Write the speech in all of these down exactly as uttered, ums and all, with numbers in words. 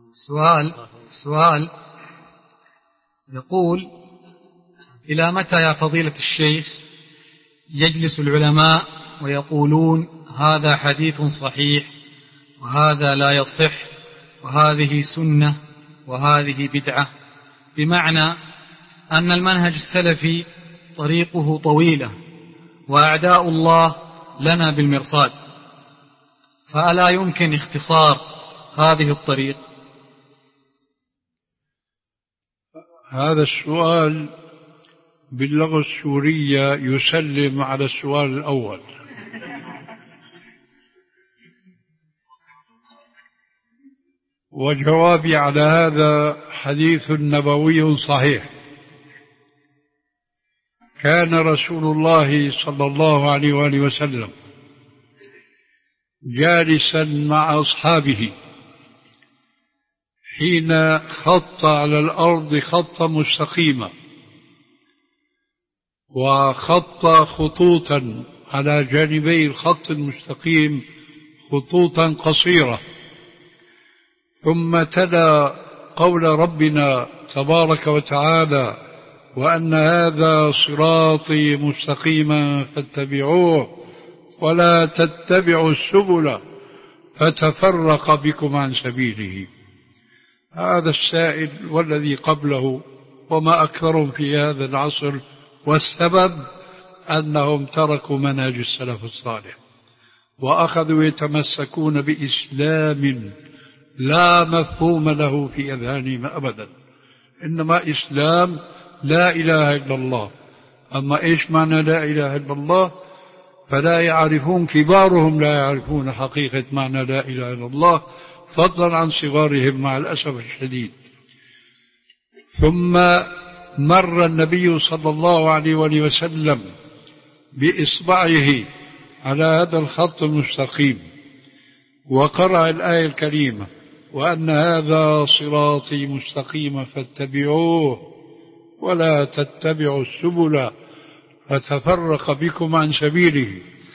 سؤال سؤال يقول: إلى متى يا فضيلة الشيخ يجلس العلماء ويقولون هذا حديث صحيح وهذا لا يصح وهذه سنة وهذه بدعة، بمعنى أن المنهج السلفي طريقه طويلة وأعداء الله لنا بالمرصاد، فألا يمكن اختصار هذه الطريق؟ هذا السؤال باللغة السورية يسلم على السؤال الأول. وجوابي على هذا حديث نبوي صحيح. كان رسول الله صلى الله عليه وآله وسلم جالسا مع أصحابه حين خط على الأرض خطا مستقيما، وخط خطوطا على جانبي الخط المستقيم خطوطا قصيرة، ثم تلا قول ربنا تبارك وتعالى: وأن هذا صراطي مستقيما فاتبعوه ولا تتبعوا السبل فتفرق بكم عن سبيله. هذا السائل والذي قبله وما أكثرهم في هذا العصر، والسبب أنهم تركوا منهج السلف الصالح وأخذوا يتمسكون بإسلام لا مفهوم له في أذهانهم أبدا، إنما إسلام لا إله إلا الله. أما إيش معنى لا إله إلا الله؟ فلا يعرفون، كبارهم لا يعرفون حقيقة معنى لا إله إلا الله، فضلا عن صغارهم مع الأسف الشديد. ثم مر النبي صلى الله عليه وآله وسلم بإصبعه على هذا الخط المستقيم وقرأ الآية الكريمة: وأن هذا صراطي مستقيما فاتبعوه ولا تتبعوا السبل فتفرق بكم عن سبيله.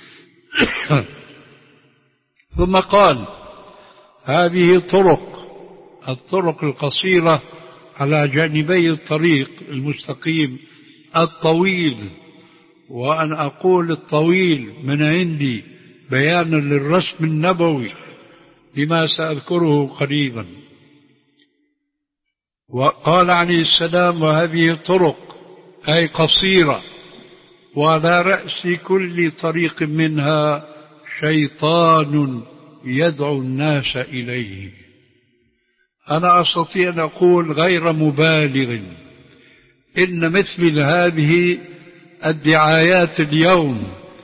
ثم قال: هذه طرق، الطرق القصيرة على جانبي الطريق المستقيم الطويل. وأن أقول الطويل من عندي بيانا للرسم النبوي لما سأذكره قريبا. وقال عليه السلام: وهذه طرق أي قصيرة، وعلى رأس كل طريق منها شيطان يدعو الناس إليه. أنا أستطيع أن أقول غير مبالغ إن مثل هذه الدعايات اليوم،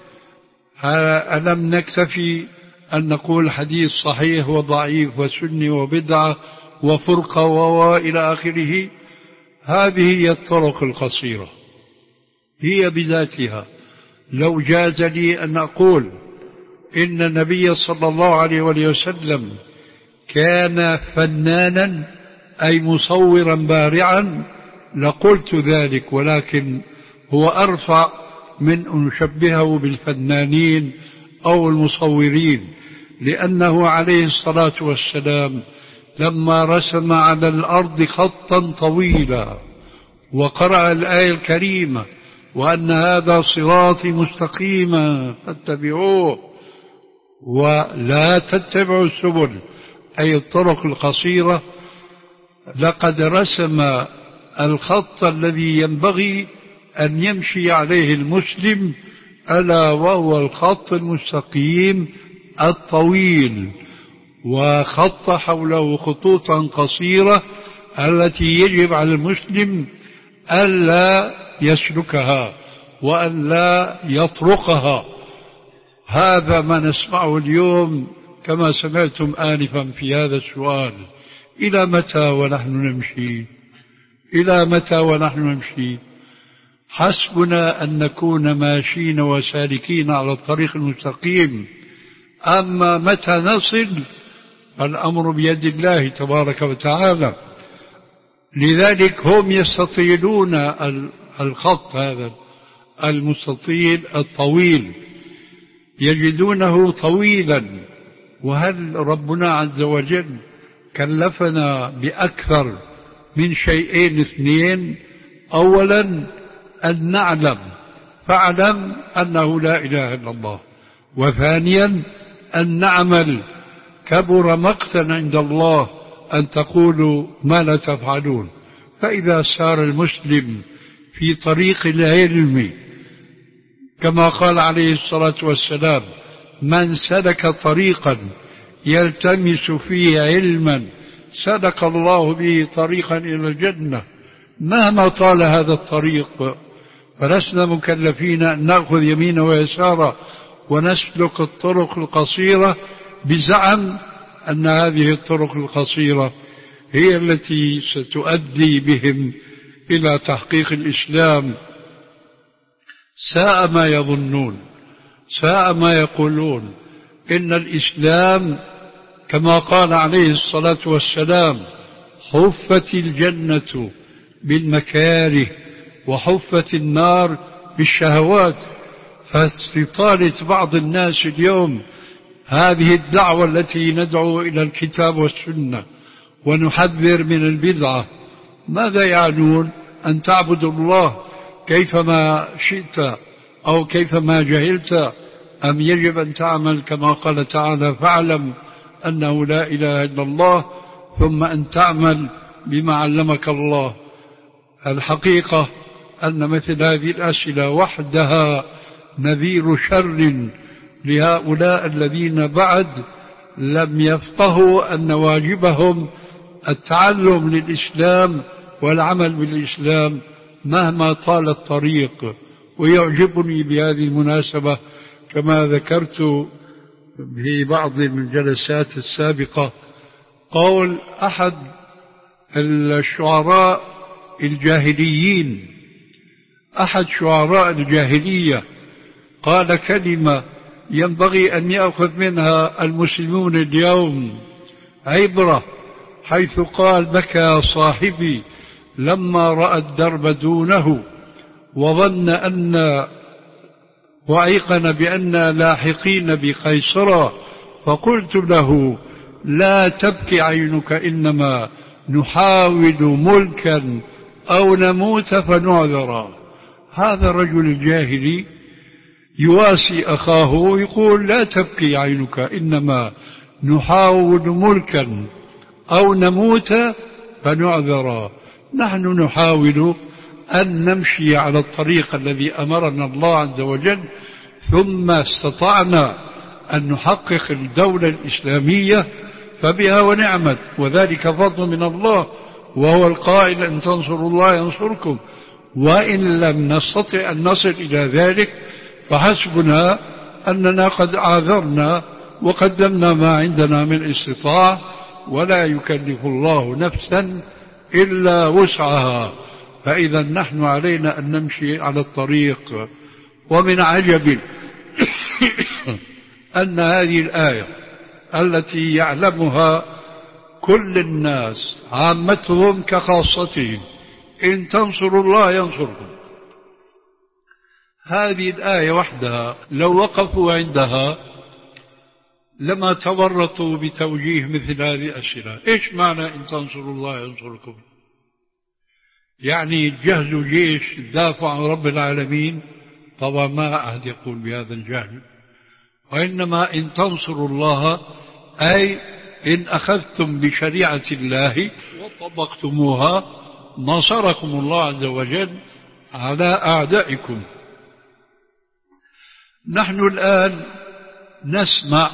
ألم نكتفي أن نقول حديث صحيح وضعيف وسني وبدعة وفرقة وإلى آخره؟ هذه هي الطرق القصيرة، هي بذاتها. لو جاز لي أن أقول إن النبي صلى الله عليه وسلم كان فنانا أي مصورا بارعا لقلت ذلك، ولكن هو أرفع من أن نشبهه بالفنانين أو المصورين، لأنه عليه الصلاة والسلام لما رسم على الأرض خطا طويلا وقرأ الآية الكريمة: وأن هذا صراطي مستقيما فاتبعوه ولا تتبعوا السبل أي الطرق القصيرة، لقد رسم الخط الذي ينبغي أن يمشي عليه المسلم، ألا وهو الخط المستقيم الطويل، وخط حوله خطوطا قصيرة التي يجب على المسلم ألا يسلكها وألا يطرقها. هذا ما نسمعه اليوم كما سمعتم آنفا في هذا السؤال: إلى متى ونحن نمشي؟ إلى متى ونحن نمشي؟ حسبنا أن نكون ماشين وسالكين على الطريق المستقيم، أما متى نصل الأمر بيد الله تبارك وتعالى. لذلك هم يستطيلون الخط هذا المستطيل الطويل، يجدونه طويلا. وهل ربنا عز وجل كلفنا بأكثر من شيئين اثنين. أولا أن نعلم فاعلم أنه لا إله إلا الله، وثانيا أن نعمل. كبر مقتا عند الله أن تقولوا ما لا تفعلون. فإذا سار المسلم في طريق العلم كما قال عليه الصلاة والسلام: من سلك طريقا يلتمس فيه علما سلك الله به طريقا إلى الجنة، مهما طال هذا الطريق. فلسنا مكلفين أن نأخذ يمينا ويسارا ونسلك الطرق القصيرة بزعم أن هذه الطرق القصيرة هي التي ستؤدي بهم إلى تحقيق الإسلام. ساء ما يظنون، ساء ما يقولون. إن الإسلام كما قال عليه الصلاة والسلام: حفت الجنة بالمكاره وحفت النار بالشهوات. فاستطالة بعض الناس اليوم هذه الدعوة التي ندعو إلى الكتاب والسنة ونحذر من البدعة، ماذا يعنون؟ أن تعبد الله كيفما شئت أو كيفما جهلت، أم يجب أن تعمل كما قال تعالى: فاعلم أنه لا إله إلا الله، ثم أن تعمل بما علمك الله. الحقيقة أن مثل هذه الأسئلة وحدها نذير شر لهؤلاء الذين بعد لم يفقهوا أن واجبهم التعلم للإسلام والعمل بالإسلام مهما طال الطريق. ويعجبني بهذه المناسبة كما ذكرت في بعض الجلسات السابقة قول أحد الشعراء الجاهليين، أحد شعراء الجاهلية، قال كلمة ينبغي أن يأخذ منها المسلمون اليوم عبرة، حيث قال: بكى صاحبي لما رأى الدرب دونه وظن أن وأيقن بأن لاحقين بقيصرا، فقلت له: لا تبكي عينك، إنما نحاول ملكا أو نموت فنعذرا. هذا الرجل الجاهلي يواسي أخاه يقول: لا تبكي عينك، إنما نحاول ملكا أو نموت فنعذرا. نحن نحاول أن نمشي على الطريق الذي أمرنا الله عز وجل، ثم استطعنا أن نحقق الدولة الإسلامية فبها ونعمت، وذلك فضل من الله، وهو القائل: إن تنصروا الله ينصركم، وإن لم نستطع أن نصل إلى ذلك فحسبنا أننا قد عاذرنا وقدمنا ما عندنا من استطاعة، ولا يكلف الله نفسا إلا وسعها. فإذا نحن علينا أن نمشي على الطريق. ومن عجب أن هذه الآية التي يعلمها كل الناس عامتهم كخاصتهم: إن تنصروا الله ينصركم، هذه الآية وحدها لو وقفوا عندها لما تورطوا بتوجيه مثل هذه الأسئلة. إيش معنى إن تنصروا الله ينصركم؟ يعني جهزوا جيش دافع عن رب العالمين؟ طبعا ما أحد يقول بهذا الجهل. وإنما إن تنصروا الله أي إن أخذتم بشريعة الله وطبقتموها نصركم الله عز وجل على أعدائكم. نحن الآن نسمع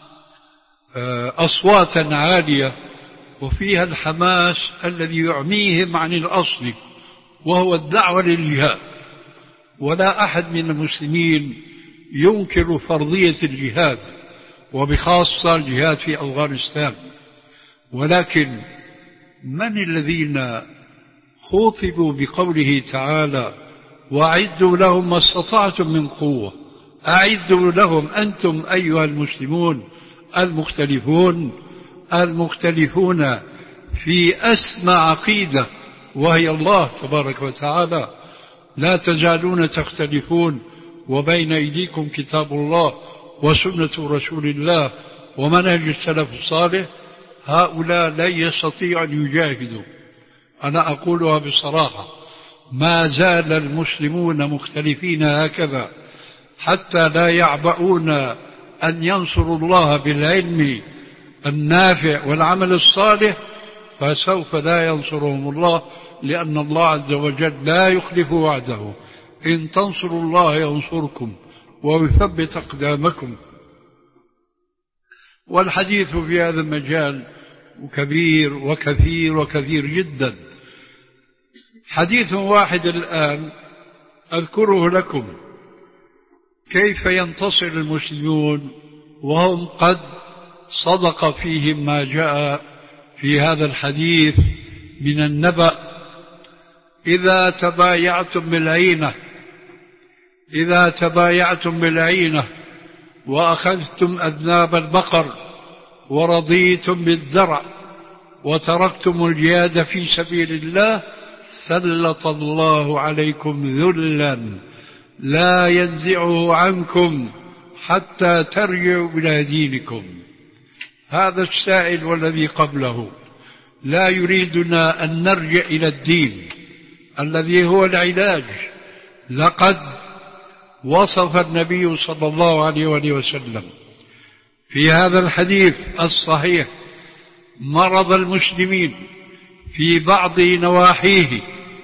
أصواتا عالية وفيها الحماس الذي يعميهم عن الأصل، وهو الدعوة للجهاد. ولا أحد من المسلمين ينكر فرضية الجهاد، وبخاصة الجهاد في أفغانستان. ولكن من الذين خوطبوا بقوله تعالى: وأعدوا لهم ما استطعتم من قوة؟ أعدوا لهم أنتم أيها المسلمون المختلفون المختلفون في أسمى عقيدة وهي الله تبارك وتعالى. لا تزالون تختلفون وبين أيديكم كتاب الله وسنة رسول الله ومنهج السلف الصالح. هؤلاء لا يستطيع أن يجاهدوا. أنا أقولها بصراحة، ما زال المسلمون مختلفين هكذا حتى لا يعبؤون أن ينصروا الله بالعلم النافع والعمل الصالح، فسوف لا ينصرهم الله، لأن الله عز وجل لا يخلف وعده. إن تنصروا الله ينصركم ويثبت أقدامكم. والحديث في هذا المجال كبير وكثير وكثير جدا. حديث واحد الآن أذكره لكم، كيف ينتصر المسلمون وهم قد صدق فيهم ما جاء في هذا الحديث من النبأ. إذا تبايعتم بالعينة إذا تبايعتم بالعينة وأخذتم أذناب البقر ورضيتم بالزرع وتركتم الجهاد في سبيل الله سلط الله عليكم ذلا لا ينزعه عنكم حتى ترجعوا إلى دينكم. هذا السائل والذي قبله لا يريدنا أن نرجع إلى الدين الذي هو العلاج. لقد وصف النبي صلى الله عليه وآله وسلم في هذا الحديث الصحيح مرض المسلمين في بعض نواحيه،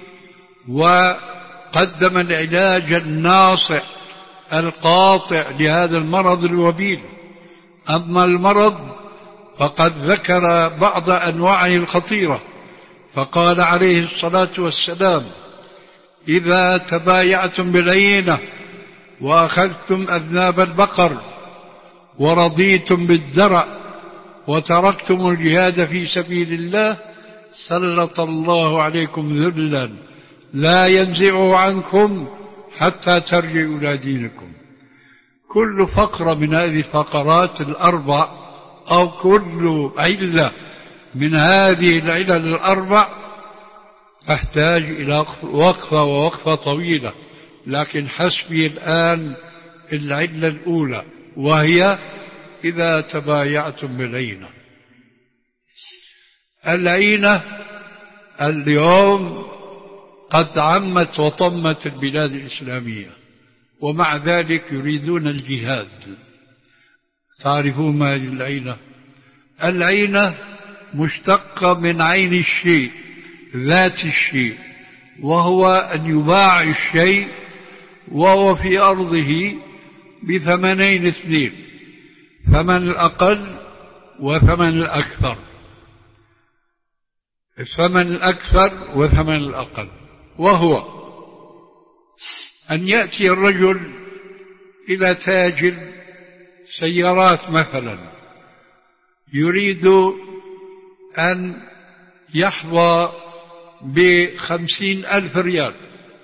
وقدم العلاج الناصع القاطع لهذا المرض الوبيل. أما المرض فقد ذكر بعض أنواعه الخطيرة، فقال عليه الصلاة والسلام: إذا تبايعتم بالعينة وأخذتم أذناب البقر ورضيتم بالزرع وتركتم الجهاد في سبيل الله سلط الله عليكم ذلا لا ينزعه عنكم حتى ترجعوا إلى دينكم. كل فقرة من هذه الفقرات الأربع أو كل علة من هذه العلل الأربع تحتاج إلى وقفة ووقفة طويلة، لكن حسبي الآن العلة الأولى، وهي إذا تبايعتم بالعينة. العينة اليوم قد عمت وطمت البلاد الإسلامية، ومع ذلك يريدون الجهاد. تعرفون ما هي العينة؟ العينة مشتقة من عين الشيء، ذات الشيء، وهو أن يباع الشيء وهو في أرضه بثمنين اثنين، ثمن الأقل وثمن الأكثر، الثمن الأكثر وثمن الأقل، وهو أن يأتي الرجل إلى تاجر سيارات مثلا يريد أن يحظى بخمسين ألف ريال،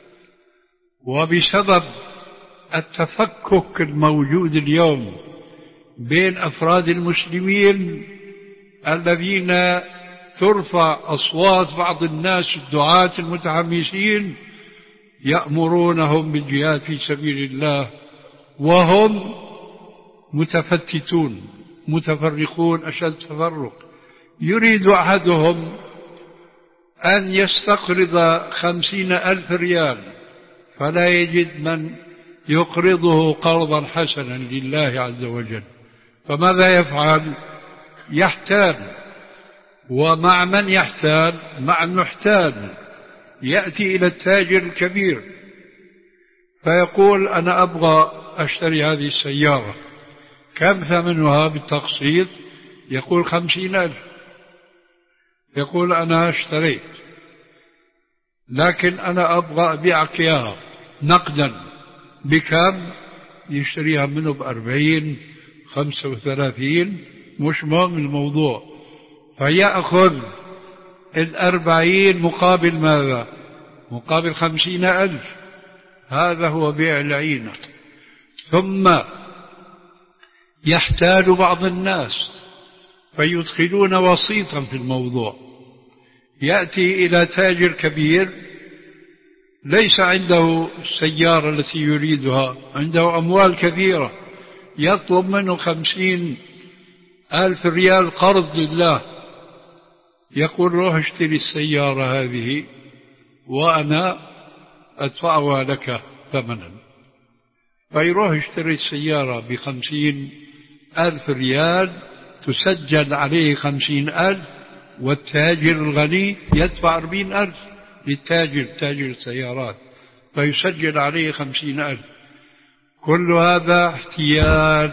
وبسبب التفكك الموجود اليوم بين أفراد المسلمين الذين ترفع أصوات بعض الناس الدعاة المتحمسين يأمرونهم بالجهاد في سبيل الله وهم متفتتون متفرقون أشد تفرق. يريد أحدهم أن يستقرض خمسين ألف ريال فلا يجد من يقرضه قرضا حسنا لله عز وجل، فماذا يفعل؟ يحتال. ومع من يحتال؟ مع المحتال. يأتي إلى التاجر الكبير فيقول: أنا أبغى أشتري هذه السيارة، كم ثمنها بالتقسيط؟ يقول: خمسين ألف. يقول: أنا اشتريت، لكن أنا أبغى أبيعك إياها نقدا. بكم؟ يشتريها منه بأربعين خمسة وثلاثين، مش مهم الموضوع. فيأخذ الأربعين مقابل ماذا؟ مقابل خمسين ألف. هذا هو بيع العينة. ثم يحتال بعض الناس فيدخلون وسيطا في الموضوع. يأتي إلى تاجر كبير ليس عنده السيارة التي يريدها، عنده أموال كثيرة، يطلب منه خمسين ألف ريال قرض لله يقول روح اشتري السيارة هذه وأنا أدفعها لك ثمنا، فيروح اشتري السيارة بخمسين ألف ريال تسجل عليه خمسين ألف، والتاجر الغني يدفع أربعين ألف للتاجر تاجر السيارات فيسجل عليه خمسين ألف. كل هذا احتيال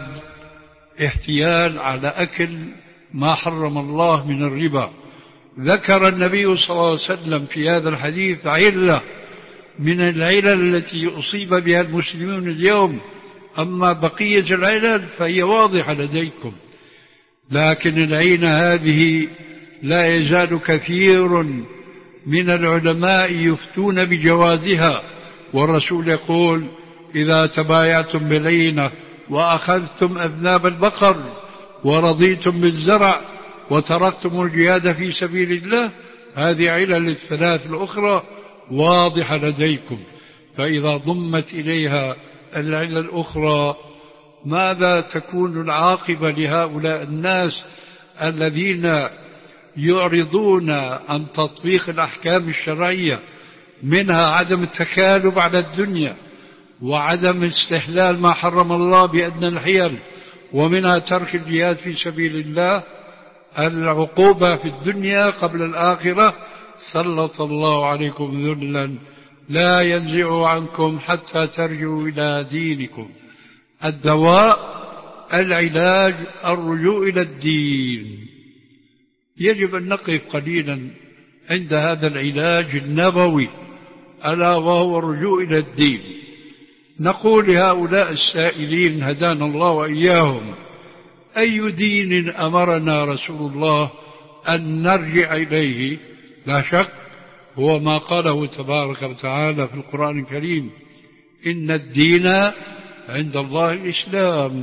احتيال على أكل ما حرم الله من الربا. ذكر النبي صلى الله عليه وسلم في هذا الحديث علة من العلل التي أصيب بها المسلمون اليوم، أما بقية العلل فهي واضحة لديكم، لكن العين هذه لا يزال كثير من العلماء يفتون بجوازها، والرسول يقول إذا تبايعتم بالعينة وأخذتم أذناب البقر ورضيتم بالزرع وتركتم الجهاد في سبيل الله، هذه علل الثلاث الأخرى واضحة لديكم. فإذا ضمت إليها العلل الأخرى ماذا تكون العاقبة لهؤلاء الناس الذين يعرضون عن تطبيق الأحكام الشرعية، منها عدم التكالب على الدنيا، وعدم استحلال ما حرم الله بأدنى الحيل، ومنها ترك الجهاد في سبيل الله. العقوبة في الدنيا قبل الآخرة سلط الله عليكم ذلا لا ينزع عنكم حتى ترجعوا إلى دينكم. الدواء العلاج الرجوع إلى الدين. يجب أن نقف قليلا عند هذا العلاج النبوي ألا وهو الرجوع إلى الدين. نقول لهؤلاء السائلين هدانا الله وإياهم: أي دين أمرنا رسول الله أن نرجع إليه؟ لا شك هو ما قاله تبارك وتعالى في القرآن الكريم: إن الدين عند الله الإسلام.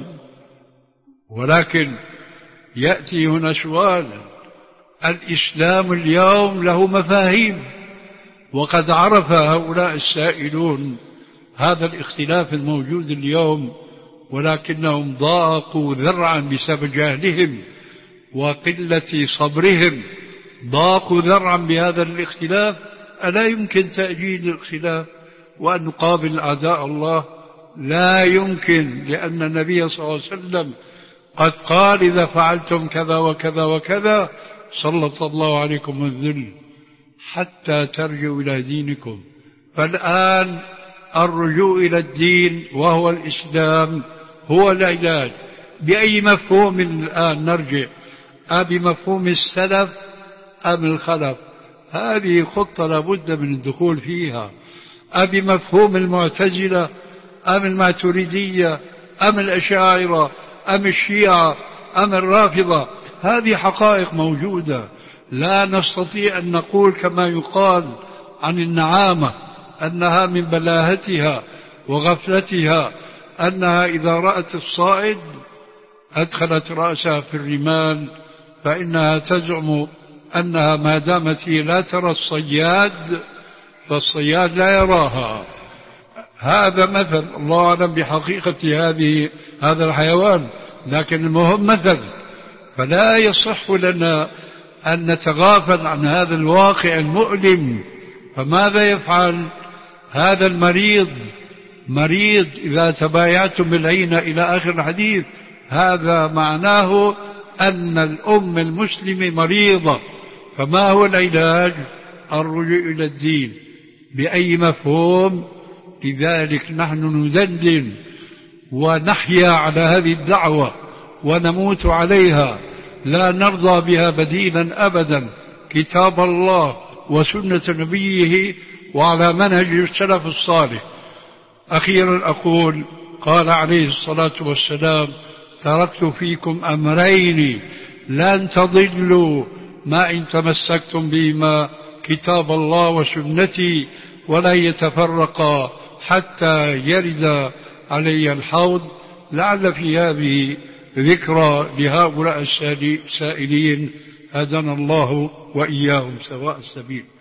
ولكن يأتي هنا سؤال: الإسلام اليوم له مفاهيم، وقد عرف هؤلاء السائلون هذا الاختلاف الموجود اليوم، ولكنهم ضاقوا ذرعا بسبب جهلهم وقلة صبرهم، ضاقوا ذرعا بهذا الاختلاف. ألا يمكن تأجيل الاختلاف وأن نقابل أعداء الله؟ لا يمكن، لأن النبي صلى الله عليه وسلم قد قال: إذا فعلتم كذا وكذا وكذا سلط الله عليكم الذل حتى ترجعوا إلى دينكم. فالآن الرجوع إلى الدين وهو الإسلام هو العلاج. بأي مفهوم الآن نرجع؟ أبمفهوم السلف أم الخلف؟ هذه خطة لابد من الدخول فيها. أبمفهوم المعتزلة أم الماتريدية أم الأشاعرة أم الشيعة أم الرافضة؟ هذه حقائق موجودة. لا نستطيع أن نقول كما يقال عن النعامة أنها من بلاهتها وغفلتها أنها إذا رأت الصائد أدخلت رأسها في الرمال، فإنها تزعم أنها ما دامت هي لا ترى الصياد فالصياد لا يراها. هذا مثل، الله أعلم بحقيقة هذه هذا الحيوان، لكن المهم مثل. فلا يصح لنا أن نتغافل عن هذا الواقع المؤلم. فماذا يفعل هذا المريض؟ مريض إذا تبايعتم بالعينة إلى آخر الحديث، هذا معناه أن الأم المسلمة مريضة. فما هو العلاج؟ الرجوع إلى الدين. بأي مفهوم؟ لذلك نحن ندندن ونحيا على هذه الدعوة ونموت عليها، لا نرضى بها بديلا أبدا. كتاب الله وسنة نبيه وعلى منهج السلف الصالح. أخيرا أقول: قال عليه الصلاة والسلام: تركت فيكم أمرين لن تضلوا ما إن تمسكتم بهما، كتاب الله وسنتي، ولا يتفرقا حتى يرد علي الحوض. لعل في هذه ذكرى لهؤلاء السائلين هدانا الله وإياهم سواء السبيل.